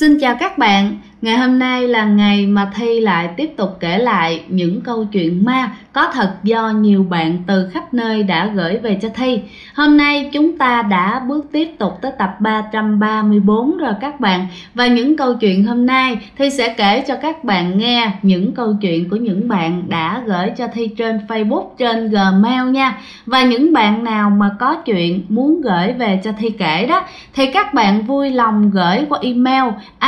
Xin chào các bạn, ngày hôm nay là ngày mà Thi lại tiếp tục kể lại những câu chuyện ma có thật do nhiều bạn từ khắp nơi đã gửi về cho Thi. Hôm nay chúng ta đã bước tiếp tục tới tập 334 rồi các bạn. Và những câu chuyện hôm nay Thi sẽ kể cho các bạn nghe những câu chuyện của những bạn đã gửi cho Thi trên Facebook, trên Gmail nha. Và những bạn nào mà có chuyện muốn gửi về cho Thi kể đó thì các bạn vui lòng gửi qua email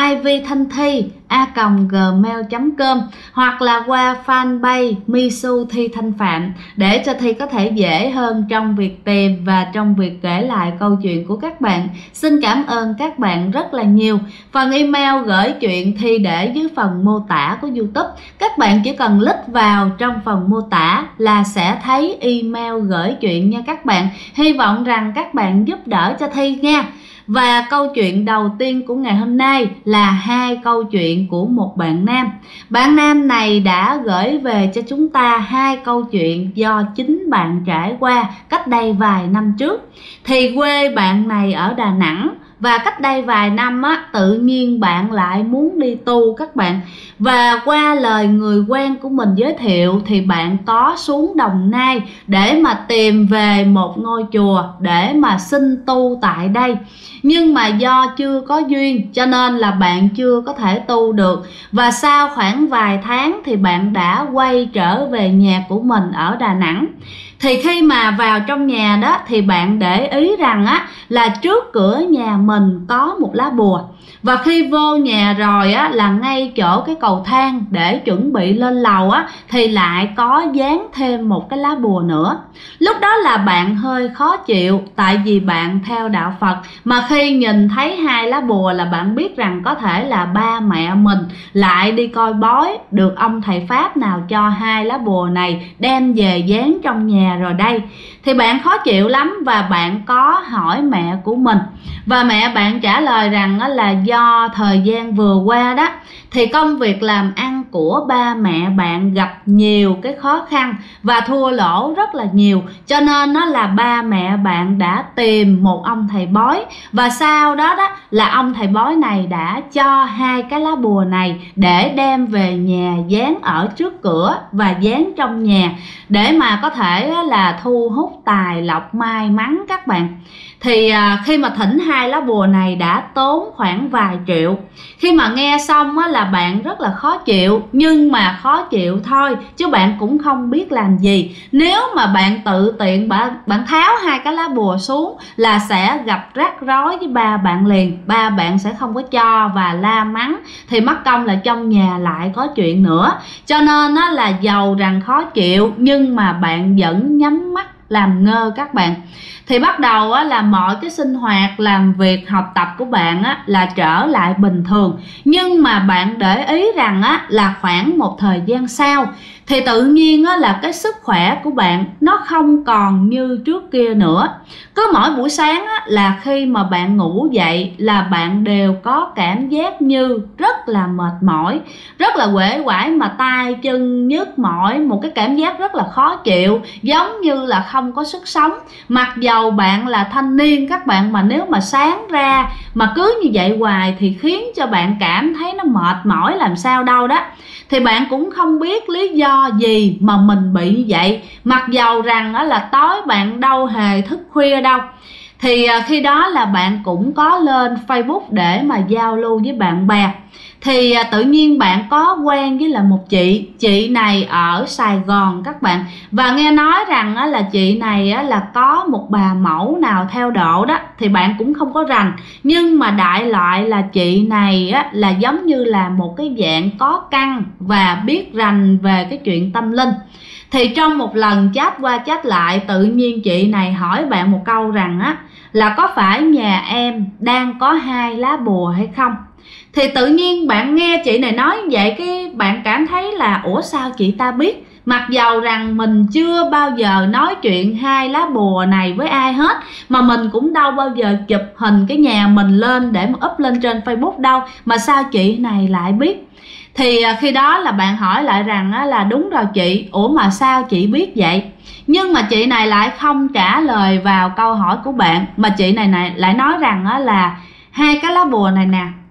ivthanhthi@gmail.com hoặc là qua fanpage Misu Thi Thanh Phạm để cho Thi có thể dễ hơn trong việc tìm và trong việc kể lại câu chuyện của các bạn. Xin cảm ơn các bạn rất là nhiều. Phần email gửi chuyện Thi để dưới phần mô tả của YouTube. Các bạn chỉ cần click vào trong phần mô tả là sẽ thấy email gửi chuyện nha các bạn. Hy vọng rằng các bạn giúp đỡ cho Thi nha. Và câu chuyện đầu tiên của ngày hôm nay là hai câu chuyện của một bạn nam. Bạn nam này đã gửi về cho chúng ta hai câu chuyện do chính bạn trải qua cách đây vài năm trước. Thì quê bạn này ở Đà Nẵng và cách đây vài năm tự nhiên bạn lại muốn đi tu các bạn. Và qua lời người quen của mình giới thiệu thì bạn có xuống Đồng Nai để mà tìm về một ngôi chùa để mà xin tu tại đây. Nhưng mà do chưa có duyên cho nên là bạn chưa có thể tu được. Và sau khoảng vài tháng thì bạn đã quay trở về nhà của mình ở Đà Nẵng. Thì khi mà vào trong nhà đó thì bạn để ý rằng là trước cửa nhà mình có một lá bùa. Và khi vô nhà rồi là ngay chỗ cái cầu thang để chuẩn bị lên lầu thì lại có dán thêm một cái lá bùa nữa. Lúc đó là bạn hơi khó chịu tại vì bạn theo đạo Phật, mà khi nhìn thấy hai lá bùa là bạn biết rằng có thể là ba mẹ mình lại đi coi bói, được ông thầy Pháp nào cho hai lá bùa này đem về dán trong nhà rồi đây. Thì bạn khó chịu lắm và bạn có hỏi mẹ của mình. Và mẹ bạn trả lời rằng là do thời gian vừa qua đó thì công việc làm ăn của ba mẹ bạn gặp nhiều cái khó khăn và thua lỗ rất là nhiều, cho nên là ba mẹ bạn đã tìm một ông thầy bói. Và sau đó là ông thầy bói này đã cho hai cái lá bùa này để đem về nhà dán ở trước cửa và dán trong nhà để mà có thể là thu hút tài lộc may mắn các bạn. Thì khi mà thỉnh hai lá bùa này đã tốn khoảng vài triệu. Khi mà nghe xong là bạn rất là khó chịu, nhưng mà khó chịu thôi chứ bạn cũng không biết làm gì. Nếu mà bạn tự tiện bạn tháo hai cái lá bùa xuống là sẽ gặp rắc rối với ba bạn liền. Ba bạn sẽ không có cho và la mắng, thì mắc công là trong nhà lại có chuyện nữa. Cho nên là dầu rằng khó chịu nhưng mà bạn vẫn nhắm mắt làm ngơ các bạn. Thì bắt đầu là mọi cái sinh hoạt, làm việc, học tập của bạn là trở lại bình thường. Nhưng mà bạn để ý rằng là khoảng một thời gian sau thì tự nhiên là cái sức khỏe của bạn nó không còn như trước kia nữa. Cứ mỗi buổi sáng là khi mà bạn ngủ dậy là bạn đều có cảm giác như rất là mệt mỏi, rất là uể oải, mà tay chân nhức mỏi, một cái cảm giác rất là khó chịu, giống như là không có sức sống. Mặc dầu bạn là thanh niên các bạn, mà nếu mà sáng ra mà cứ như vậy hoài thì khiến cho bạn cảm thấy nó mệt mỏi làm sao đâu đó. Thì bạn cũng không biết lý do gì mà mình bị như vậy, mặc dầu rằng là tối bạn đâu hề thức khuya đâu. Thì khi đó là bạn cũng có lên Facebook để mà giao lưu với bạn bè. Thì tự nhiên bạn có quen với là một chị này ở Sài Gòn các bạn. Và nghe nói rằng là chị này là có một bà mẫu nào theo độ đó, thì bạn cũng không có rành. Nhưng mà đại loại là chị này là giống như là một cái dạng có căn và biết rành về cái chuyện tâm linh. Thì trong một lần chat qua chat lại, tự nhiên chị này hỏi bạn một câu rằng là có phải nhà em đang có hai lá bùa hay không. Thì tự nhiên bạn nghe chị này nói như vậy, cái bạn cảm thấy là ủa sao chị ta biết, mặc dầu rằng mình chưa bao giờ nói chuyện hai lá bùa này với ai hết, mà mình cũng đâu bao giờ chụp hình cái nhà mình lên để mà up lên trên Facebook đâu, mà sao chị này lại biết. Thì khi đó là bạn hỏi lại rằng là đúng rồi chị, ủa mà sao chị biết vậy. Nhưng mà chị này lại không trả lời vào câu hỏi của bạn, mà chị này lại nói rằng là hai cái lá bùa này nè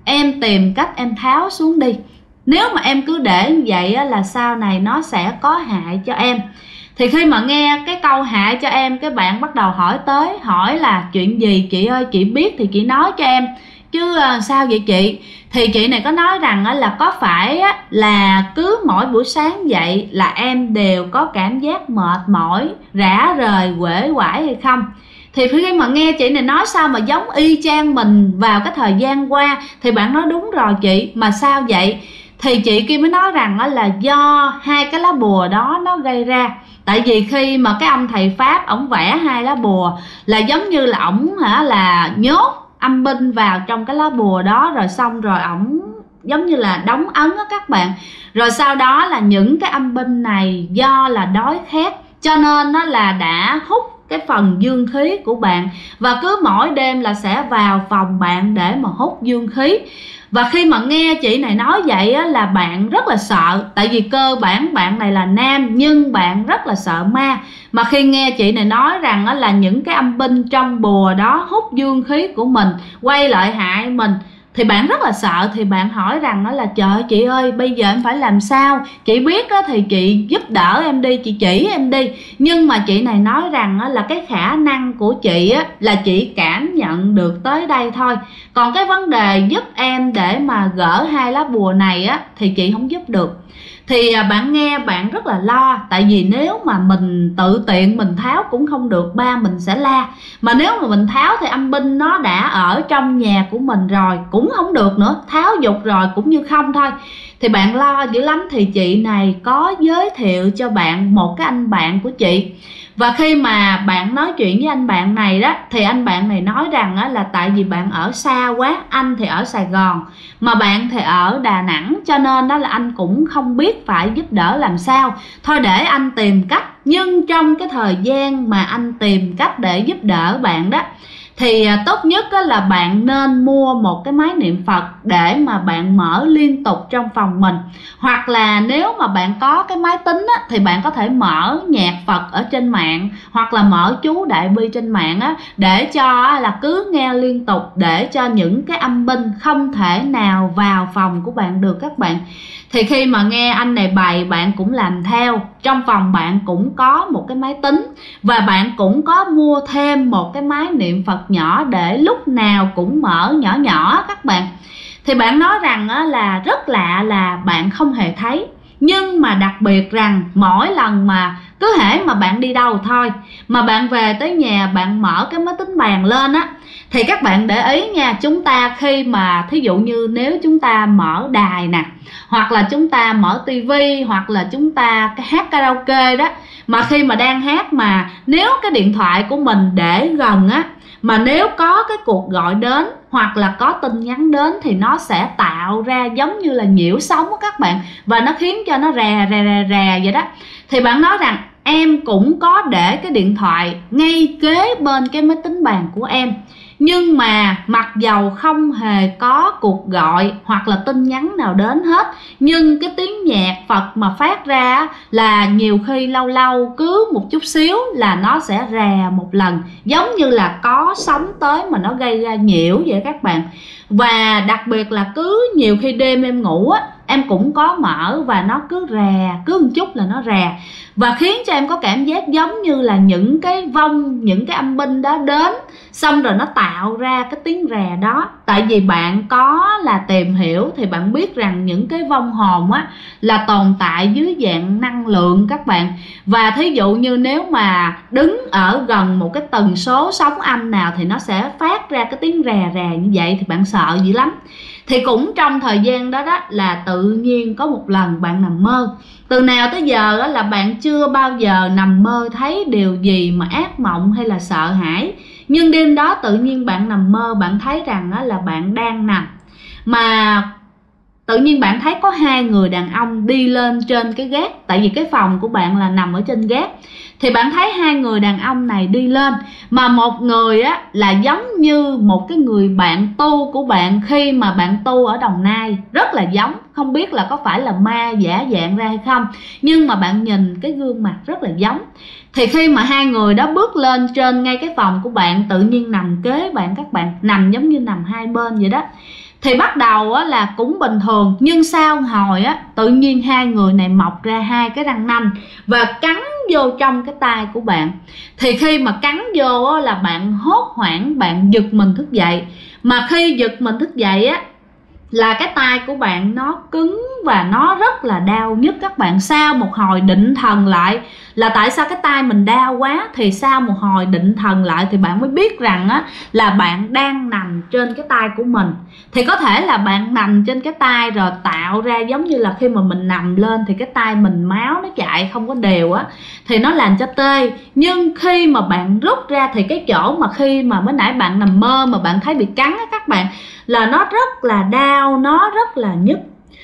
em tìm cách em tháo xuống đi. Nếu mà em cứ để như vậy á, là sau này nó sẽ có hại cho em. Thì khi mà nghe cái câu hại cho em, cái bạn bắt đầu hỏi là chuyện gì chị ơi, chị biết thì chị nói cho em chứ sao vậy chị. Thì chị này có nói rằng là có phải là cứ mỗi buổi sáng dậy là em đều có cảm giác mệt mỏi, rã rời, uể oải hay không? Thì khi mà nghe chị này nói sao mà giống y chang mình vào cái thời gian qua, thì bạn nói đúng rồi chị, mà sao vậy? Thì chị kia mới nói rằng là do hai cái lá bùa đó nó gây ra. Tại vì khi mà cái ông thầy Pháp ổng vẽ hai lá bùa là giống như là ổng là nhốt âm binh vào trong cái lá bùa đó, rồi xong rồi ổng giống như là đóng ấn á các bạn. Rồi sau đó là những cái âm binh này do là đói khát cho nên nó là đã hút cái phần dương khí của bạn, và cứ mỗi đêm là sẽ vào phòng bạn để mà hút dương khí. Và khi mà nghe chị này nói vậy á, là bạn rất là sợ. Tại vì cơ bản bạn này là nam nhưng bạn rất là sợ ma. Mà khi nghe chị này nói rằng á, là những cái âm binh trong bùa đó hút dương khí của mình, quay lại hại mình, thì bạn rất là sợ. Thì bạn hỏi rằng đó là trời chị ơi, bây giờ em phải làm sao? Chị biết á, thì chị giúp đỡ em đi, chị chỉ em đi. Nhưng mà chị này nói rằng á, là cái khả năng của chị á, là chị cảm nhận được tới đây thôi. Còn cái vấn đề giúp em để mà gỡ hai lá bùa này á, thì chị không giúp được. Thì bạn nghe bạn rất là lo. Tại vì nếu mà mình tự tiện mình tháo cũng không được, ba mình sẽ la. Mà nếu mà mình tháo thì âm binh nó đã ở trong nhà của mình rồi, cũng không được nữa, tháo dục rồi cũng như không thôi. Thì bạn lo dữ lắm. Thì chị này có giới thiệu cho bạn một cái anh bạn của chị. Và khi mà bạn nói chuyện với anh bạn này đó, thì anh bạn này nói rằng á, là tại vì bạn ở xa quá, anh thì ở Sài Gòn mà bạn thì ở Đà Nẵng, cho nên đó là anh cũng không biết phải giúp đỡ làm sao. Thôi để anh tìm cách. Nhưng trong cái thời gian mà anh tìm cách để giúp đỡ bạn đó, thì tốt nhất là bạn nên mua một cái máy niệm Phật để mà bạn mở liên tục trong phòng mình. Hoặc là nếu mà bạn có cái máy tính á, thì bạn có thể mở nhạc Phật ở trên mạng, hoặc là mở chú Đại Bi trên mạng á, để cho là cứ nghe liên tục, để cho những cái âm binh không thể nào vào phòng của bạn được các bạn. Thì khi mà nghe anh này bày, bạn cũng làm theo. Trong phòng bạn cũng có một cái máy tính, và bạn cũng có mua thêm một cái máy niệm Phật nhỏ để lúc nào cũng mở nhỏ nhỏ các bạn. Thì bạn nói rằng là rất lạ là bạn không hề thấy. Nhưng mà đặc biệt rằng mỗi lần mà cứ hễ mà bạn đi đâu thôi, mà bạn về tới nhà bạn mở cái máy tính bàn lên á, thì các bạn để ý nha, chúng ta khi mà thí dụ như nếu chúng ta mở đài nè, hoặc là chúng ta mở tivi, hoặc là chúng ta hát karaoke đó, mà khi mà đang hát mà nếu cái điện thoại của mình để gần á, mà nếu có cái cuộc gọi đến hoặc là có tin nhắn đến, thì nó sẽ tạo ra giống như là nhiễu sóng của các bạn, và nó khiến cho nó rè vậy đó. Thì bạn nói rằng em cũng có để cái điện thoại ngay kế bên cái máy tính bàn của em, nhưng mà mặc dầu không hề có cuộc gọi hoặc là tin nhắn nào đến hết, nhưng cái tiếng nhạc Phật mà phát ra là nhiều khi lâu lâu cứ một chút xíu là nó sẽ rè một lần, giống như là có sóng tới mà nó gây ra nhiễu vậy các bạn. Và đặc biệt là cứ nhiều khi đêm em ngủ á, em cũng có mở và nó cứ rè, cứ một chút là nó rè, và khiến cho em có cảm giác giống như là những cái vong, những cái âm binh đó đến, xong rồi nó tạo ra cái tiếng rè đó. Tại vì bạn có là tìm hiểu thì bạn biết rằng những cái vong hồn á là tồn tại dưới dạng năng lượng các bạn. Và thí dụ như nếu mà đứng ở gần một cái tần số sóng âm nào thì nó sẽ phát ra cái tiếng rè như vậy, thì bạn sợ dữ lắm. Thì cũng trong thời gian đó là tự nhiên có một lần bạn nằm mơ. Từ nào tới giờ là bạn chưa bao giờ nằm mơ thấy điều gì mà ác mộng hay là sợ hãi. Nhưng đêm đó tự nhiên bạn nằm mơ, bạn thấy rằng là bạn đang nằm, mà tự nhiên bạn thấy có hai người đàn ông đi lên trên cái gác. Tại vì cái phòng của bạn là nằm ở trên gác, thì bạn thấy hai người đàn ông này đi lên, mà một người á là giống như một cái người bạn tu của bạn khi mà bạn tu ở Đồng Nai, rất là giống. Không biết là có phải là ma giả dạng ra hay không, nhưng mà bạn nhìn cái gương mặt rất là giống. Thì khi mà hai người đó bước lên trên ngay cái phòng của bạn, tự nhiên nằm kế bạn các bạn, nằm giống như nằm hai bên vậy đó. Thì bắt đầu á, là cũng bình thường, nhưng sau hồi á, tự nhiên hai người này mọc ra hai cái răng nanh và cắn vô trong cái tai của bạn. Thì khi mà cắn vô á, là bạn hốt hoảng, bạn giật mình thức dậy. Mà khi giật mình thức dậy á, là cái tai của bạn nó cứng và nó rất là đau nhức các bạn. Sau một hồi định thần lại là tại sao cái tai mình đau quá, thì sau một hồi định thần lại thì bạn mới biết rằng á, là bạn đang nằm trên cái tai của mình. Thì có thể là bạn nằm trên cái tai rồi tạo ra giống như là khi mà mình nằm lên thì cái tai mình máu nó chạy không có đều á, thì nó làm cho tê. Nhưng khi mà bạn rút ra thì cái chỗ mà khi mà mới nãy bạn nằm mơ mà bạn thấy bị cắn á các bạn, là nó rất là đau, nó rất là nhức.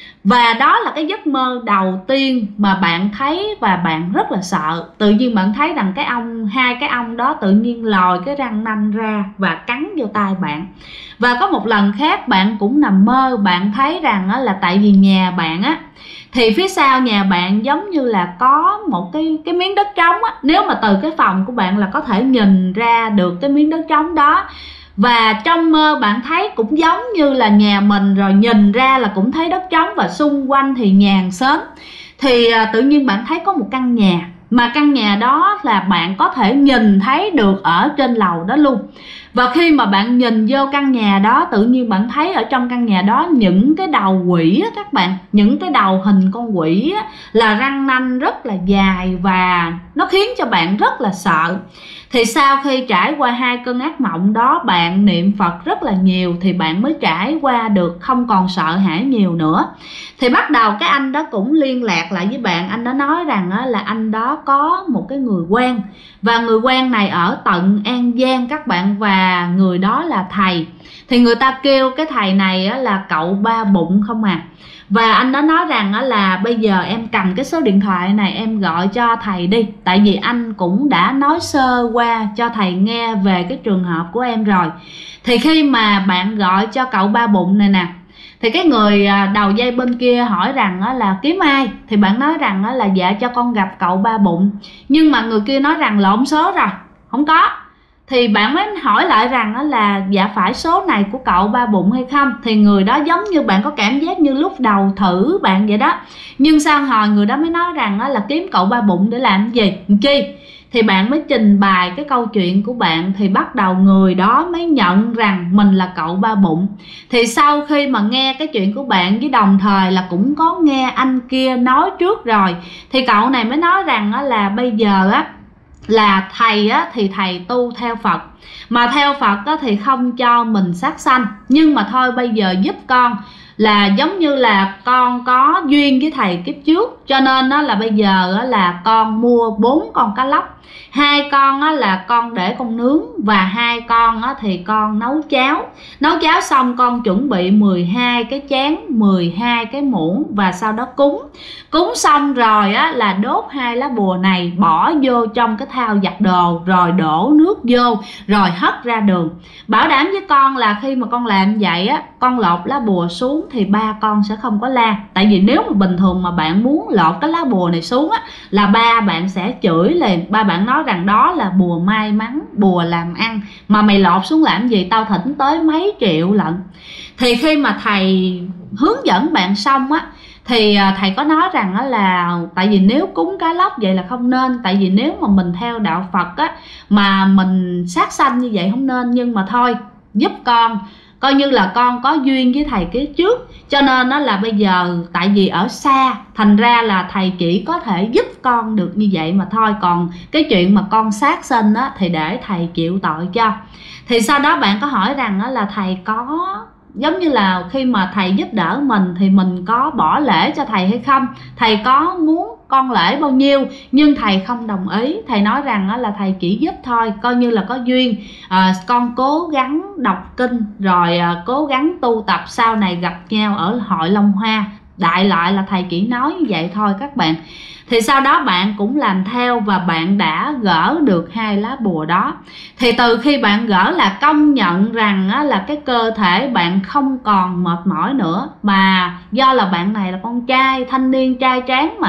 Và đó là cái giấc mơ đầu tiên mà bạn thấy và bạn rất là sợ. Tự nhiên bạn thấy rằng hai cái ong đó tự nhiên lòi cái răng nanh ra và cắn vô tai bạn. Và có một lần khác bạn cũng nằm mơ, bạn thấy rằng là tại vì nhà bạn á, thì phía sau nhà bạn giống như là có một cái miếng đất trống á. Nếu mà từ cái phòng của bạn là có thể nhìn ra được cái miếng đất trống đó. Và trong mơ bạn thấy cũng giống như là nhà mình, rồi nhìn ra là cũng thấy đất trống và xung quanh thì nhàn xóm. Thì tự nhiên bạn thấy có một căn nhà, mà căn nhà đó là bạn có thể nhìn thấy được ở trên lầu đó luôn. Và khi mà bạn nhìn vô căn nhà đó, tự nhiên bạn thấy ở trong căn nhà đó những cái đầu quỷ á các bạn, những cái đầu hình con quỷ á, là răng nanh rất là dài và nó khiến cho bạn rất là sợ. Thì sau khi trải qua hai cơn ác mộng đó, bạn niệm Phật rất là nhiều thì bạn mới trải qua được, không còn sợ hãi nhiều nữa. Thì bắt đầu cái anh đó cũng liên lạc lại với bạn. Anh đó nói rằng là anh đó có một cái người quen, và người quen này ở tận An Giang các bạn, và người đó là thầy. Thì người ta kêu cái thầy này là cậu Ba Bụng không à. Và anh đó nói rằng là bây giờ em cầm cái số điện thoại này em gọi cho thầy đi. Tại vì anh cũng đã nói sơ qua cho thầy nghe về cái trường hợp của em rồi. Thì khi mà bạn gọi cho cậu Ba Bụng này nè, thì cái người đầu dây bên kia hỏi rằng là kiếm ai. Thì bạn nói rằng là dạ cho con gặp cậu Ba Bụng. Nhưng mà người kia nói rằng lộn số rồi, không có. Thì bạn mới hỏi lại rằng là dạ phải số này của cậu Ba Bụng hay không. Thì người đó giống như bạn có cảm giác như lúc đầu thử bạn vậy đó. Nhưng sau hồi người đó mới nói rằng là kiếm cậu Ba Bụng để làm gì, chi. Thì bạn mới trình bày cái câu chuyện của bạn. Thì bắt đầu người đó mới nhận rằng mình là cậu Ba Bụng. Thì sau khi mà nghe cái chuyện của bạn, với đồng thời là cũng có nghe anh kia nói trước rồi, thì cậu này mới nói rằng là bây giờ là thầy thì thầy tu theo Phật, mà theo Phật thì không cho mình sát sanh. Nhưng mà thôi bây giờ giúp con là giống như là con có duyên với thầy kiếp trước, cho nên là bây giờ là con mua 4 con cá lóc. 2 con là con để con nướng, và 2 con thì con nấu cháo. Nấu cháo xong con chuẩn bị 12 cái chén, 12 cái muỗng, và sau đó cúng. Cúng xong rồi là đốt 2 lá bùa này, bỏ vô trong cái thau giặt đồ, rồi đổ nước vô, rồi hất ra đường. Bảo đảm với con là khi mà con làm vậy con lột lá bùa xuống thì ba con sẽ không có la. Tại vì nếu mà bình thường mà bạn muốn lột cái lá bùa này xuống là ba bạn sẽ chửi liền. Ba bạn nói rằng đó là bùa may mắn, bùa làm ăn, mà mày lột xuống làm gì, tao thỉnh tới mấy triệu lận. Thì khi mà thầy hướng dẫn bạn xong thì thầy có nói rằng là tại vì nếu cúng cá lóc vậy là không nên. Tại vì nếu mà mình theo đạo Phật mà mình sát sanh như vậy không nên. Nhưng mà thôi giúp con, coi như là con có duyên với thầy kiếp trước, cho nên là bây giờ tại vì ở xa, thành ra là thầy chỉ có thể giúp con được như vậy mà thôi. Còn cái chuyện mà con sát sanh thì để thầy chịu tội cho. Thì sau đó bạn có hỏi rằng là thầy có giống như là khi mà thầy giúp đỡ mình thì mình có bỏ lễ cho thầy hay không, thầy có muốn con lễ bao nhiêu. Nhưng thầy không đồng ý. Thầy nói rằng là thầy chỉ giúp thôi, coi như là có duyên. Con cố gắng đọc kinh, rồi cố gắng tu tập, sau này gặp nhau ở hội Long Hoa. Đại lại là thầy chỉ nói như vậy thôi các bạn. Thì sau đó bạn cũng làm theo và bạn đã gỡ được 2 lá bùa đó. Thì từ khi bạn gỡ là công nhận rằng là cái cơ thể bạn không còn mệt mỏi nữa. Mà do là bạn này là con trai, thanh niên trai tráng mà,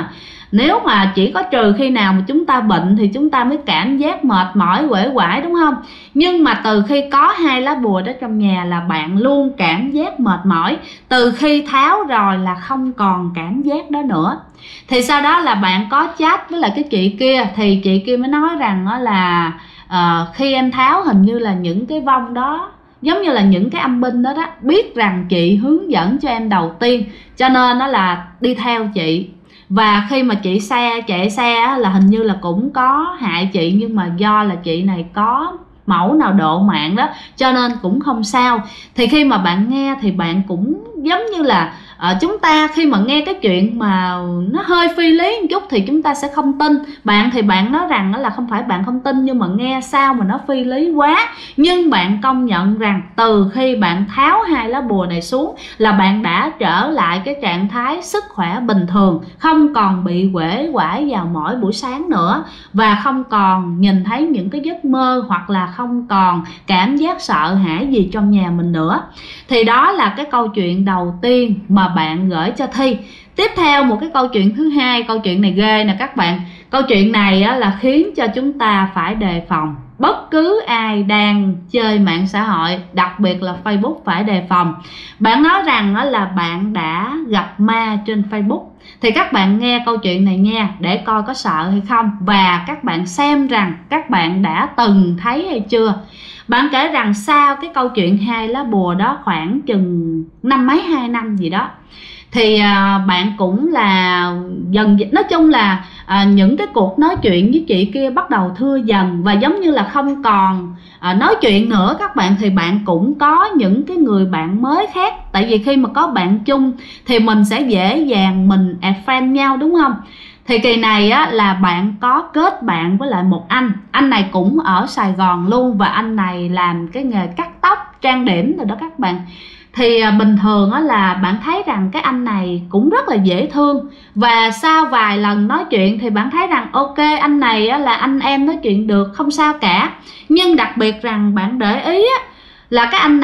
Nếu mà chỉ có trừ khi nào mà chúng ta bệnh thì chúng ta mới cảm giác mệt mỏi uể oải, đúng không? Nhưng mà từ khi có 2 lá bùa đó trong nhà là bạn luôn cảm giác mệt mỏi. Từ khi tháo rồi là không còn cảm giác đó nữa. Thì sau đó là bạn có chat với lại cái chị kia, thì chị kia mới nói rằng đó là khi em tháo hình như là những cái vong đó, giống như là những cái âm binh đó đó, biết rằng chị hướng dẫn cho em đầu tiên, cho nên đó là đi theo chị. Và khi mà chị chạy xe là hình như là cũng có hại chị, nhưng mà do là chị này có mẫu nào độ mạng đó cho nên cũng không sao. Thì khi mà bạn nghe thì bạn cũng giống như là chúng ta khi mà nghe cái chuyện mà nó hơi phi lý một chút thì chúng ta sẽ không tin. Bạn thì bạn nói rằng là không phải bạn không tin, nhưng mà nghe sao mà nó phi lý quá. Nhưng bạn công nhận rằng từ khi bạn tháo 2 lá bùa này xuống là bạn đã trở lại cái trạng thái sức khỏe bình thường, không còn bị uể oải vào mỗi buổi sáng nữa, và không còn nhìn thấy những cái giấc mơ, hoặc là không còn cảm giác sợ hãi gì trong nhà mình nữa. Thì đó là cái câu chuyện đầu tiên mà bạn gửi cho Thi. Tiếp theo một cái câu chuyện thứ hai, câu chuyện này ghê nè các bạn. Câu chuyện này là khiến cho chúng ta phải đề phòng. Bất cứ ai đang chơi mạng xã hội, đặc biệt là Facebook, phải đề phòng. Bạn nói rằng là bạn đã gặp ma trên Facebook. Thì các bạn nghe câu chuyện này nha, để coi có sợ hay không, và các bạn xem rằng các bạn đã từng thấy hay chưa. Bạn kể rằng sau cái câu chuyện 2 lá bùa đó khoảng chừng 2 năm gì đó, thì bạn cũng là nói chung là những cái cuộc nói chuyện với chị kia bắt đầu thưa dần, và giống như là không còn nói chuyện nữa các bạn. Thì bạn cũng có những cái người bạn mới khác, tại vì khi mà có bạn chung thì mình sẽ dễ dàng mình add friend nhau, đúng không? Thì kỳ này là bạn có kết bạn với lại một anh này cũng ở Sài Gòn luôn, và anh này làm cái nghề cắt tóc trang điểm rồi đó các bạn. Thì bình thường là bạn thấy rằng cái anh này cũng rất là dễ thương, và sau vài lần nói chuyện thì bạn thấy rằng ok, anh này là anh em nói chuyện được, không sao cả. Nhưng đặc biệt rằng bạn để ý là cái anh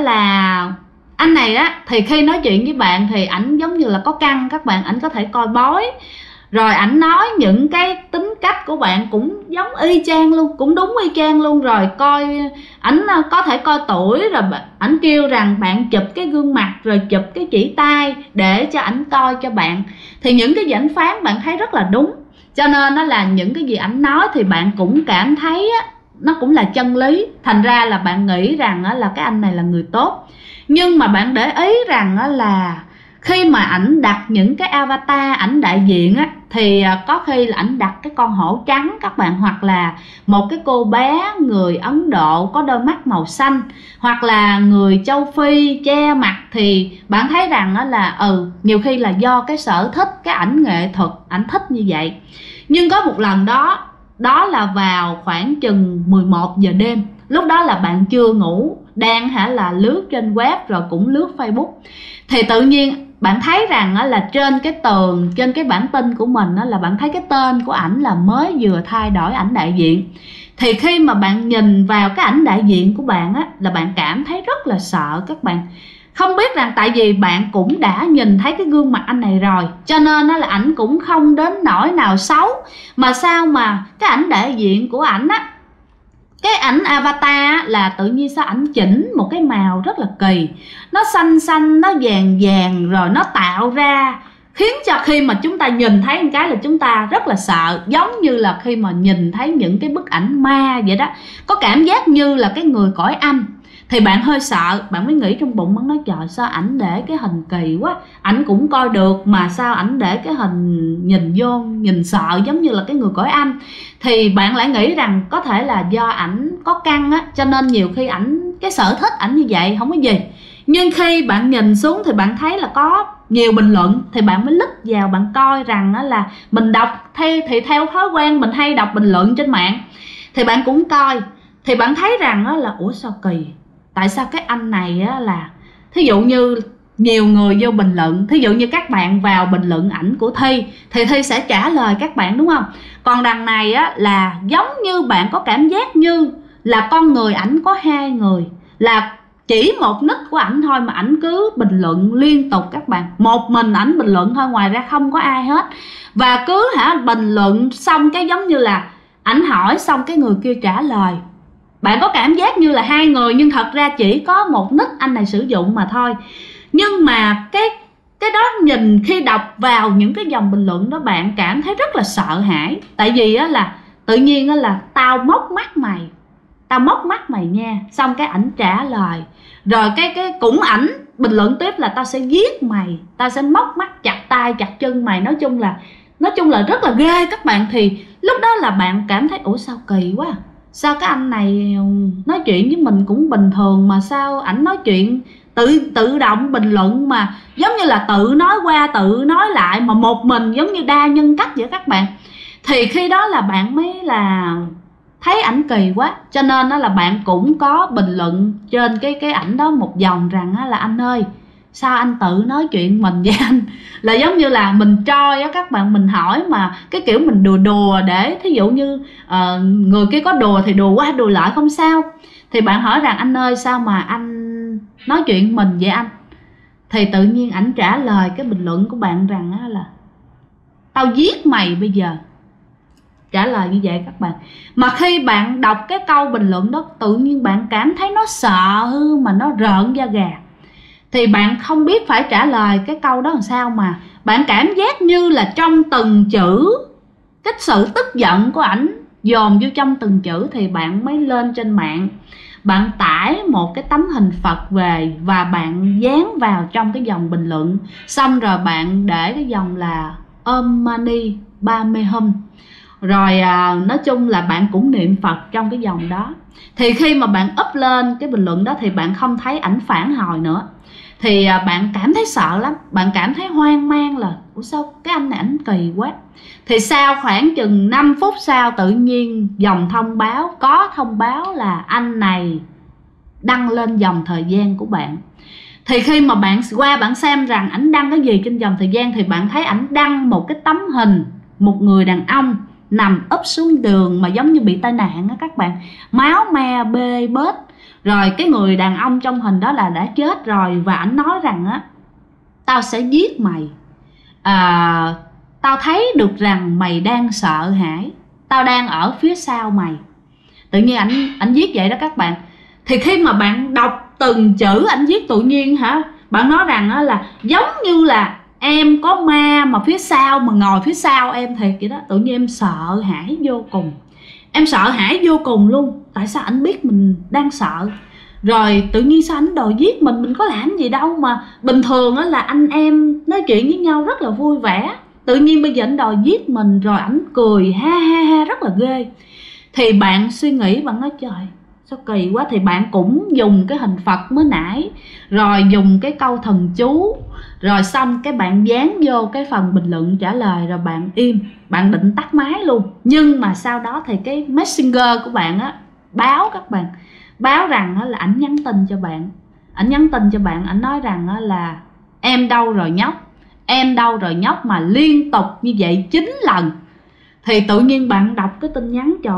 này thì khi nói chuyện với bạn thì ảnh giống như là có căn các bạn. Ảnh có thể coi bói, rồi ảnh nói những cái tính cách của bạn cũng giống y chang luôn, cũng đúng y chang luôn. Rồi coi ảnh có thể coi tuổi, rồi ảnh kêu rằng bạn chụp cái gương mặt rồi chụp cái chỉ tay để cho ảnh coi cho bạn. Thì những cái gì ảnh phán bạn thấy rất là đúng, cho nên là những cái gì ảnh nói thì bạn cũng cảm thấy nó cũng là chân lý. Thành ra là bạn nghĩ rằng là cái anh này là người tốt. Nhưng mà bạn để ý rằng là khi mà ảnh đặt những cái avatar, ảnh đại diện thì có khi là ảnh đặt cái con hổ trắng các bạn, hoặc là một cái cô bé người Ấn Độ có đôi mắt màu xanh, hoặc là người châu Phi che mặt. Thì bạn thấy rằng là nhiều khi là do cái sở thích, cái ảnh nghệ thuật, ảnh thích như vậy. Nhưng có một lần đó là vào khoảng chừng 11 giờ đêm. Lúc đó là bạn chưa ngủ, đang là lướt trên web rồi cũng lướt Facebook. Thì tự nhiên bạn thấy rằng là trên cái tường, trên cái bản tin của mình là bạn thấy cái tên của ảnh là mới vừa thay đổi ảnh đại diện. Thì khi mà bạn nhìn vào cái ảnh đại diện của bạn là bạn cảm thấy rất là sợ các bạn. Không biết rằng tại vì bạn cũng đã nhìn thấy cái gương mặt anh này rồi, cho nên là ảnh cũng không đến nỗi nào xấu. Mà sao mà cái ảnh đại diện của ảnh cái ảnh avatar là tự nhiên sao ảnh chỉnh một cái màu rất là kỳ, nó xanh xanh, nó vàng vàng, rồi nó tạo ra khiến cho khi mà chúng ta nhìn thấy một cái là chúng ta rất là sợ. Giống như là khi mà nhìn thấy những cái bức ảnh ma vậy đó, có cảm giác như là cái người cõi âm. Thì bạn hơi sợ, bạn mới nghĩ trong bụng, bạn nói trời sao ảnh để cái hình kỳ quá, ảnh cũng coi được mà sao ảnh để cái hình nhìn vô nhìn sợ giống như là cái người cõi âm. Thì bạn lại nghĩ rằng có thể là do ảnh có căn cho nên nhiều khi ảnh cái sở thích ảnh như vậy, không có gì. Nhưng khi bạn nhìn xuống thì bạn thấy là có nhiều bình luận, thì bạn mới lít vào bạn coi rằng là mình đọc thì theo thói quen mình hay đọc bình luận trên mạng. Thì bạn cũng coi, thì bạn thấy rằng là ủa sao kỳ, tại sao cái anh này là thí dụ như nhiều người vô bình luận, thí dụ như các bạn vào bình luận ảnh của Thi thì Thi sẽ trả lời các bạn, đúng không? Còn đằng này là giống như bạn có cảm giác như là con người ảnh có 2 người, là Chỉ một nick của ảnh thôi mà ảnh cứ bình luận liên tục các bạn. Một mình ảnh bình luận thôi, ngoài ra không có ai hết. Và cứ bình luận xong cái giống như là ảnh hỏi xong cái người kia trả lời. Bạn có cảm giác như là hai người nhưng thật ra chỉ có một nick anh này sử dụng mà thôi. Nhưng mà cái đó nhìn khi đọc vào những cái dòng bình luận đó, bạn cảm thấy rất là sợ hãi. Tại vì á là tự nhiên á là tao móc mắt mày nha. Xong cái ảnh trả lời. Rồi cái cũng ảnh bình luận tiếp là tao sẽ giết mày, tao sẽ móc mắt, chặt tay chặt chân mày. Nói chung là rất là ghê các bạn. Thì lúc đó là bạn cảm thấy ủa sao kỳ quá, sao cái anh này nói chuyện với mình cũng bình thường mà sao ảnh nói chuyện tự động bình luận mà giống như là tự nói qua tự nói lại, mà một mình giống như đa nhân cách vậy các bạn. Thì khi đó là bạn mới là thấy ảnh kỳ quá, cho nên đó là bạn cũng có bình luận trên cái ảnh đó một dòng rằng là anh ơi, sao anh tự nói chuyện mình với anh. Là giống như là mình trôi á các bạn, mình hỏi mà cái kiểu mình đùa để thí dụ như người kia có đùa thì đùa qua đùa lại không sao. Thì bạn hỏi rằng anh ơi sao mà anh nói chuyện mình vậy anh. Thì tự nhiên ảnh trả lời cái bình luận của bạn rằng là tao giết mày bây giờ. Trả lời như vậy các bạn. Mà khi bạn đọc cái câu bình luận đó, tự nhiên bạn cảm thấy nó sợ mà nó rợn da gà. Thì bạn không biết phải trả lời cái câu đó làm sao, mà bạn cảm giác như là trong từng chữ, cái sự tức giận của ảnh dồn vô trong từng chữ. Thì bạn mới lên trên mạng, bạn tải một cái tấm hình Phật về và bạn dán vào trong cái dòng bình luận. Xong rồi bạn để cái dòng là Om Mani Padme Hum. Rồi nói chung là bạn cũng niệm Phật trong cái dòng đó. Thì khi mà bạn up lên cái bình luận đó thì bạn không thấy ảnh phản hồi nữa. Thì bạn cảm thấy sợ lắm, bạn cảm thấy hoang mang là ủa sao cái anh này ảnh kỳ quá. Thì sau khoảng chừng 5 phút sau, tự nhiên dòng thông báo, có thông báo là anh này đăng lên dòng thời gian của bạn. Thì khi mà bạn qua bạn xem rằng ảnh đăng cái gì trên dòng thời gian, thì bạn thấy ảnh đăng một cái tấm hình một người đàn ông nằm úp xuống đường mà giống như bị tai nạn á các bạn, máu me bê bết. Rồi cái người đàn ông trong hình đó là đã chết rồi. Và ảnh nói rằng á, tao sẽ giết mày, tao thấy được rằng mày đang sợ hãi, tao đang ở phía sau mày. Tự nhiên ảnh viết vậy đó các bạn. Thì khi mà bạn đọc từng chữ ảnh viết, tự nhiên bạn nói rằng á là giống như là em có ma mà phía sau, mà ngồi phía sau em thiệt vậy đó. Tự nhiên em sợ hãi vô cùng. Em sợ hãi vô cùng luôn. Tại sao ảnh biết mình đang sợ? Rồi tự nhiên sao ảnh đòi giết mình có làm gì đâu mà bình thường á là anh em nói chuyện với nhau rất là vui vẻ. Tự nhiên bây giờ ảnh đòi giết mình, rồi ảnh cười ha ha ha rất là ghê. Thì bạn suy nghĩ, bạn nói trời sao kỳ quá. Thì bạn cũng dùng cái hình Phật mới nãy, rồi dùng cái câu thần chú, rồi xong cái bạn dán vô cái phần bình luận trả lời, rồi bạn im, bạn định tắt máy luôn. Nhưng mà sau đó thì cái Messenger của bạn á báo các bạn, báo rằng là ảnh nhắn tin cho bạn. Ảnh nhắn tin cho bạn, ảnh nói rằng là em đâu rồi nhóc, em đâu rồi nhóc, mà liên tục như vậy 9 lần. Thì tự nhiên bạn đọc cái tin nhắn, trời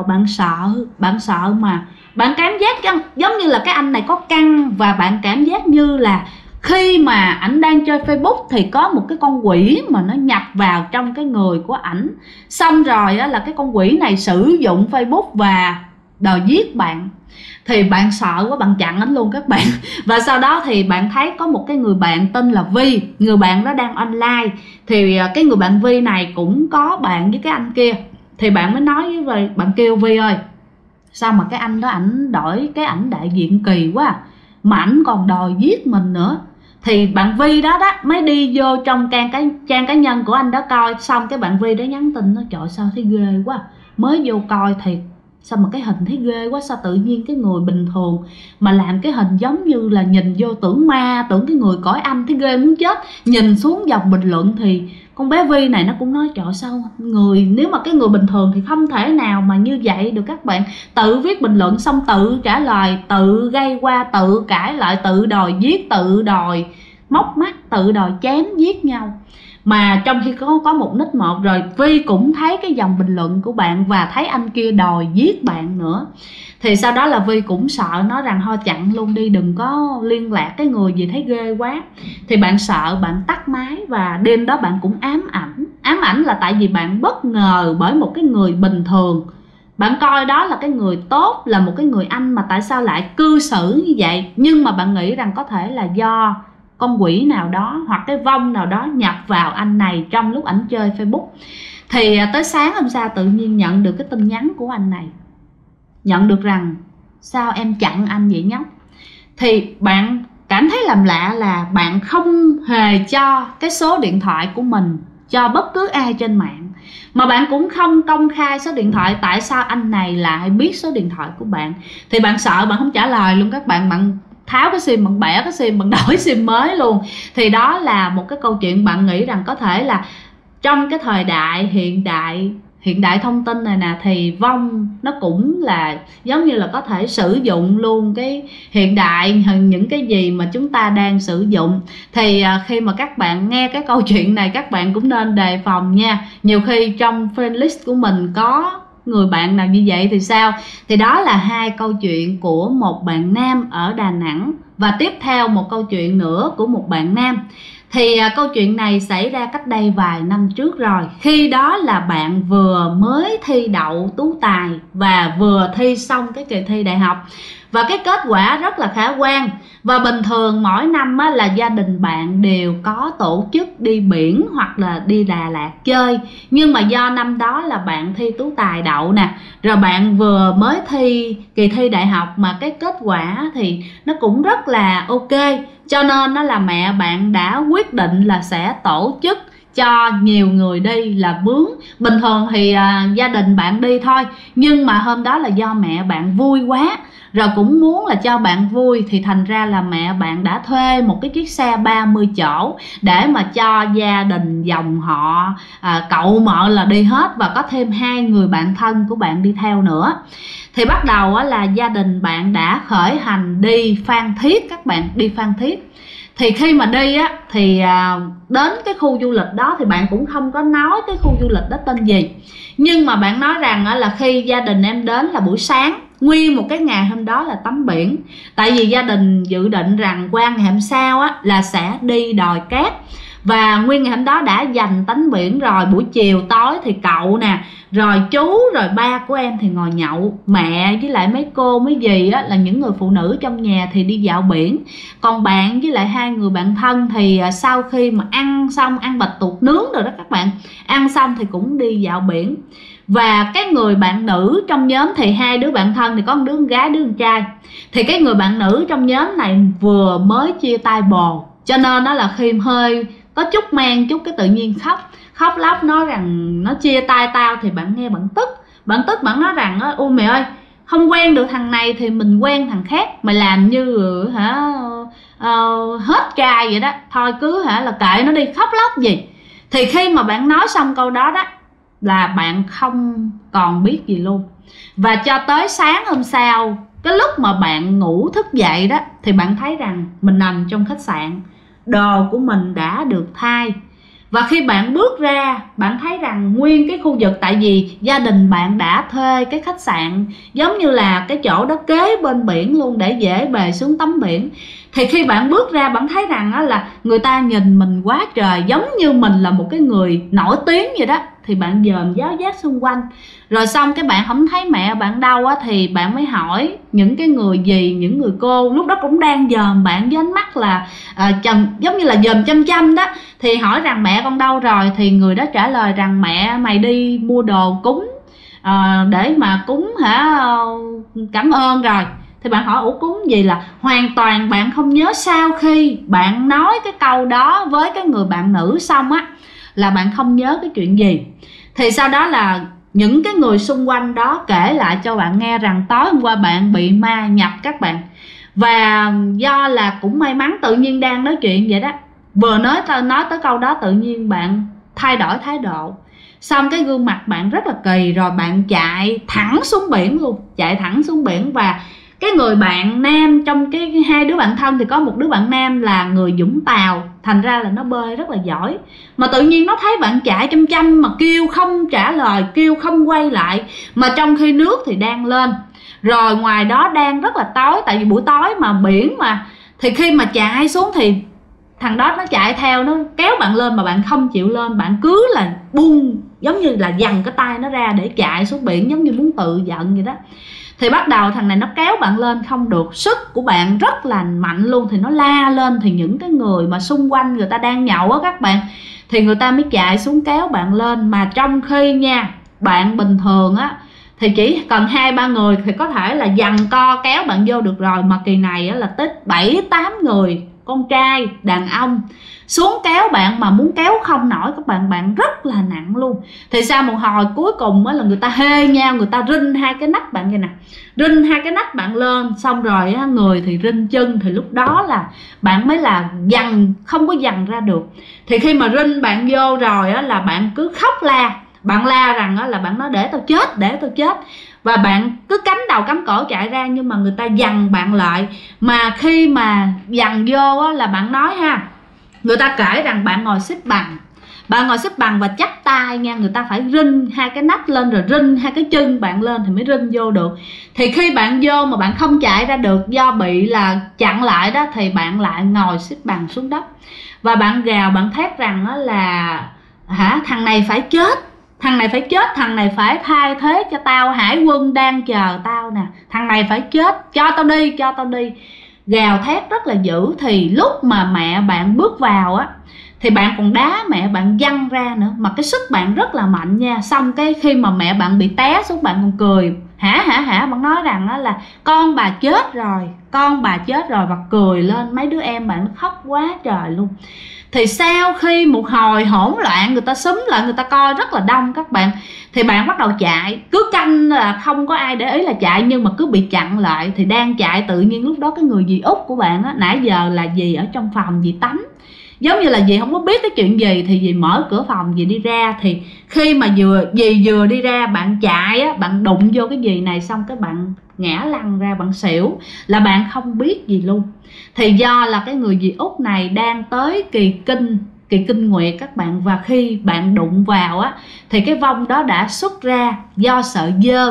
bạn sợ mà bạn cảm giác giống như là cái anh này có căn. Và bạn cảm giác như là khi mà ảnh đang chơi Facebook thì có một cái con quỷ mà nó nhập vào trong cái người của ảnh. Xong rồi á, là cái con quỷ này sử dụng Facebook và đòi giết bạn. Thì bạn sợ quá, bạn chặn ảnh luôn các bạn. Và sau đó thì bạn thấy có một cái người bạn tên là Vi. Người bạn đó đang online. Thì cái người bạn Vi này cũng có bạn với cái anh kia. Thì bạn mới nói với bạn kêu Vi ơi, sao mà cái anh đó ảnh đổi cái ảnh đại diện kỳ quá, mà ảnh còn đòi giết mình nữa. Thì bạn Vi đó mới đi vô trong trang cá nhân của anh đó coi. Xong cái bạn Vi đó nhắn tin nó, trời sao thấy ghê quá, mới vô coi thiệt, sao mà cái hình thấy ghê quá. Sao tự nhiên cái người bình thường mà làm cái hình giống như là nhìn vô tưởng ma, tưởng cái người cõi âm, thấy ghê muốn chết. Nhìn xuống dòng bình luận thì con bé Vi này nó cũng nói trời sao người, nếu mà cái người bình thường thì không thể nào mà như vậy được các bạn. Tự viết bình luận xong tự trả lời, tự gây qua tự cãi lại, tự đòi giết, tự đòi móc mắt, tự đòi chém giết nhau. mà trong khi có một nick một rồi, Vi cũng thấy cái dòng bình luận của bạn và thấy anh kia đòi giết bạn nữa. Thì sau đó là Vi cũng sợ, nói rằng thôi chặn luôn đi, đừng có liên lạc cái người gì thấy ghê quá. Thì bạn sợ, bạn tắt máy, và đêm đó bạn cũng ám ảnh là tại vì bạn bất ngờ bởi một cái người bình thường. Bạn coi đó là cái người tốt, là một cái người anh, mà tại sao lại cư xử như vậy. Nhưng mà bạn nghĩ rằng có thể là do con quỷ nào đó hoặc cái vong nào đó nhập vào anh này trong lúc ảnh chơi Facebook. Thì tới sáng hôm sau tự nhiên nhận được cái tin nhắn của anh này, nhận được rằng sao em chặn anh vậy nhóc. Thì bạn cảm thấy làm lạ là bạn không hề cho cái số điện thoại của mình cho bất cứ ai trên mạng, mà bạn cũng không công khai số điện thoại. Tại sao anh này lại biết số điện thoại của bạn? Thì bạn sợ, bạn không trả lời luôn các bạn. Bạn tháo cái sim, bạn bẻ cái sim, bạn đổi sim mới luôn. Thì đó là một cái câu chuyện bạn nghĩ rằng có thể là trong cái thời đại hiện đại thông tin này nè, thì vong nó cũng là giống như là có thể sử dụng luôn cái hiện đại, những cái gì mà chúng ta đang sử dụng. Thì khi mà các bạn nghe cái câu chuyện này, các bạn cũng nên đề phòng nha. Nhiều khi trong friend list của mình có người bạn nào như vậy thì sao? Thì đó là hai câu chuyện của một bạn nam ở Đà Nẵng, và tiếp theo một câu chuyện nữa của một bạn nam. Thì câu chuyện này xảy ra cách đây vài năm trước rồi. Khi đó là bạn vừa mới thi đậu tú tài và vừa thi xong cái kỳ thi đại học, và cái kết quả rất là khả quan. Và bình thường mỗi năm là gia đình bạn đều có tổ chức đi biển hoặc là đi Đà Lạt chơi. Nhưng mà do năm đó là bạn thi tú tài đậu nè, rồi bạn vừa mới thi kỳ thi đại học, mà cái kết quả thì nó cũng rất là ok, cho nên nó là mẹ bạn đã quyết định là sẽ tổ chức cho nhiều người đi là mướn. Bình thường thì gia đình bạn đi thôi, nhưng mà hôm đó là do mẹ bạn vui quá, rồi cũng muốn là cho bạn vui, thì thành ra là mẹ bạn đã thuê một cái chiếc xe 30 chỗ để mà cho gia đình dòng họ cậu mợ là đi hết, và có thêm 2 người bạn thân của bạn đi theo nữa. Thì bắt đầu là gia đình bạn đã khởi hành đi Phan Thiết, các bạn, đi Phan Thiết. Thì khi mà đi thì đến cái khu du lịch đó thì bạn cũng không có nói cái khu du lịch đó tên gì, nhưng mà bạn nói rằng là khi gia đình em đến là buổi sáng, nguyên một cái ngày hôm đó là tắm biển. Tại vì gia đình dự định rằng qua ngày hôm sau là sẽ đi đồi cát, và nguyên ngày hôm đó đã dành tắm biển rồi. Buổi chiều tối thì cậu nè, rồi chú, rồi ba của em thì ngồi nhậu. Mẹ với lại mấy cô mấy dì là những người phụ nữ trong nhà thì đi dạo biển. Còn bạn với lại 2 người bạn thân thì sau khi mà ăn xong, ăn bạch tuộc nướng rồi đó các bạn, ăn xong thì cũng đi dạo biển. Và cái người bạn nữ trong nhóm thì 2 đứa bạn thân thì có một đứa con gái, đứa con trai. Thì cái người bạn nữ trong nhóm này vừa mới chia tay bồ, cho nên đó là khi hơi có chút mang chút cái tự nhiên khóc lóc, nói rằng nó chia tay tao. Thì bạn nghe bạn tức, bạn nói rằng ôi mẹ ơi, không quen được thằng này thì mình quen thằng khác, mày làm như hết trai vậy đó, thôi cứ là kệ nó đi, khóc lóc gì. Thì khi mà bạn nói xong câu đó là bạn không còn biết gì luôn. Và cho tới sáng hôm sau, cái lúc mà bạn ngủ thức dậy đó, thì bạn thấy rằng mình nằm trong khách sạn, đồ của mình đã được thay. Và khi bạn bước ra, bạn thấy rằng nguyên cái khu vực, tại vì gia đình bạn đã thuê cái khách sạn giống như là cái chỗ đó kế bên biển luôn để dễ bề xuống tắm biển. Thì khi bạn bước ra, bạn thấy rằng là người ta nhìn mình quá trời, giống như mình là một cái người nổi tiếng vậy đó. Thì bạn dòm giáo giác xung quanh, rồi xong cái bạn không thấy mẹ bạn đâu thì bạn mới hỏi những cái người dì, những người cô lúc đó cũng đang dòm bạn với ánh mắt là giống như là dòm chăm đó. Thì hỏi rằng mẹ con đâu rồi, thì người đó trả lời rằng mẹ mày đi mua đồ cúng để mà cúng cảm ơn rồi. Thì bạn hỏi ủa cúng gì, là hoàn toàn bạn không nhớ. Sau khi bạn nói cái câu đó với cái người bạn nữ xong là bạn không nhớ cái chuyện gì. Thì sau đó là những cái người xung quanh đó kể lại cho bạn nghe rằng tối hôm qua bạn bị ma nhập các bạn. Và do là cũng may mắn, tự nhiên đang nói chuyện vậy đó, vừa nói tới câu đó tự nhiên bạn thay đổi thái độ, xong cái gương mặt bạn rất là kỳ, rồi bạn chạy thẳng xuống biển luôn, chạy thẳng xuống biển. Và Cái người bạn nam trong cái hai đứa bạn thân thì có một đứa bạn nam là người Vũng Tàu, thành ra là nó bơi rất là giỏi. Mà tự nhiên nó thấy bạn chạy chăm chăm mà kêu không trả lời, kêu không quay lại, mà trong khi nước thì đang lên, rồi ngoài đó đang rất là tối, tại vì buổi tối mà biển mà, thì khi mà chạy xuống thì thằng đó nó chạy theo, nó kéo bạn lên mà bạn không chịu lên, bạn cứ là buông, giống như là giằng cái tay nó ra để chạy xuống biển, giống như muốn tự giận vậy đó. Thì bắt đầu thằng này nó kéo bạn lên không được, sức của bạn rất là mạnh luôn, thì nó la lên, thì những cái người mà xung quanh người ta đang nhậu á các bạn, thì người ta mới chạy xuống kéo bạn lên. Mà trong khi nha, bạn bình thường á thì chỉ cần 2-3 người thì có thể là giằng co kéo bạn vô được rồi, mà kỳ này á là tới 7-8 người con trai đàn ông xuống kéo bạn, mà muốn kéo không nổi các bạn, bạn rất là nặng luôn. Thì sau một hồi cuối cùng á là người ta hê nhau, người ta rinh hai cái nách bạn vậy nè, rinh hai cái nách bạn lên, xong rồi á, người thì rinh chân, thì lúc đó là bạn mới là dằn, không có dằn ra được. Thì khi mà rinh bạn vô rồi á là bạn cứ khóc la, bạn la rằng á là bạn nói để tao chết, để tao chết, và bạn cứ cắm đầu cắm cổ chạy ra, nhưng mà người ta dằn bạn lại. Mà khi mà dằn vô á là bạn nói ha, người ta kể rằng bạn ngồi xếp bằng, bạn ngồi xếp bằng và chắp tay nha, người ta phải rinh hai cái nách lên rồi rinh hai cái chân bạn lên thì mới rinh vô được. Thì khi bạn vô mà bạn không chạy ra được do bị là chặn lại đó, thì bạn lại ngồi xếp bằng xuống đất và bạn gào, bạn thét rằng đó là thằng này phải chết, thằng này phải chết, thằng này phải thay thế cho tao, hải quân đang chờ tao nè, thằng này phải chết, cho tao đi, cho tao đi. Gào thét rất là dữ. Thì lúc mà mẹ bạn bước vào á thì bạn còn đá mẹ bạn văng ra nữa, mà cái sức bạn rất là mạnh nha. Xong cái khi mà mẹ bạn bị té xuống, bạn còn cười bạn nói rằng đó là con bà chết rồi, con bà chết rồi, và cười lên. Mấy đứa em bạn nó khóc quá trời luôn. Thì sau khi một hồi hỗn loạn, người ta xúm lại, người ta coi rất là đông các bạn, thì bạn bắt đầu chạy, cứ canh là không có ai để ý là chạy, nhưng mà cứ bị chặn lại. Thì đang chạy, tự nhiên lúc đó cái người dì Út của bạn á, nãy giờ là dì ở trong phòng dì tắm, giống như là dì không có biết cái chuyện gì, thì dì mở cửa phòng dì đi ra. Thì khi mà dì vừa đi ra, bạn chạy á, bạn đụng vô cái dì này, xong cái bạn ngã lăn ra, bạn xỉu, là bạn không biết gì luôn. Thì do là cái người dì Út này đang tới kỳ kinh nguyệt các bạn, và khi bạn đụng vào á thì cái vong đó đã xuất ra do sợi dơ.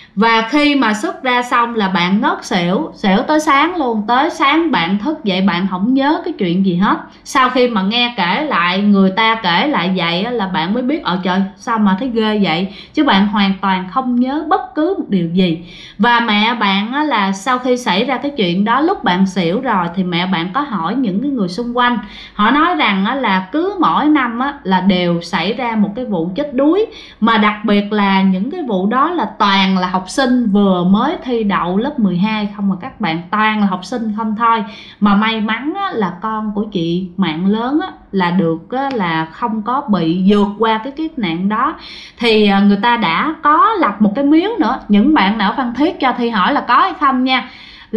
Và khi mà xuất ra xong là bạn ngất xỉu tới sáng luôn. Tới sáng bạn thức dậy, bạn không nhớ cái chuyện gì hết. Sau khi mà nghe kể lại, người ta kể lại vậy là bạn mới biết trời, sao mà thấy ghê vậy, chứ bạn hoàn toàn không nhớ bất cứ một điều gì. Và mẹ bạn là sau khi xảy ra cái chuyện đó, lúc bạn xỉu rồi thì mẹ bạn có hỏi những cái người xung quanh, họ nói rằng là cứ mỗi năm là đều xảy ra một cái vụ chết đuối, mà đặc biệt là những cái vụ đó là toàn là học sinh vừa mới thi đậu lớp 12 không, mà các bạn, toàn là học sinh không thôi. Mà may mắn là con của chị mạng lớn là được là không có bị vượt qua cái kiếp nạn đó. Thì người ta đã có lập một cái miếu nữa. Những bạn nào Phan Thiết cho Thi hỏi là có hay không nha,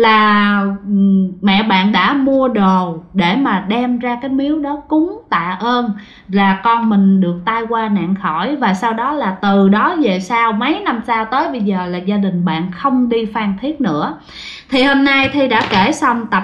là mẹ bạn đã mua đồ để mà đem ra cái miếu đó cúng tạ ơn là con mình được tai qua nạn khỏi. Và sau đó là từ đó về sau, mấy năm sau tới bây giờ là gia đình bạn không đi Phan Thiết nữa. Thì hôm nay Thi đã kể xong tập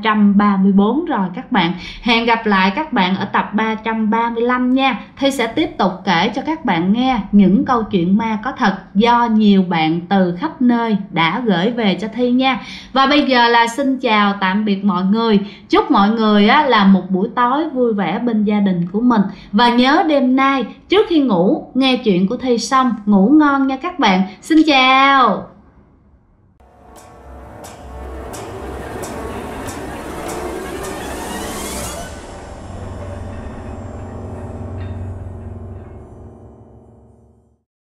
334 rồi các bạn. Hẹn gặp lại các bạn ở tập 335 nha. Thi sẽ tiếp tục kể cho các bạn nghe những câu chuyện ma có thật do nhiều bạn từ khắp nơi đã gửi về cho Thi nha. Và bây giờ là xin chào tạm biệt mọi người. Chúc mọi người là một buổi tối vui vẻ bên gia đình của mình. Và nhớ đêm nay trước khi ngủ nghe chuyện của Thi xong ngủ ngon nha các bạn. Xin chào.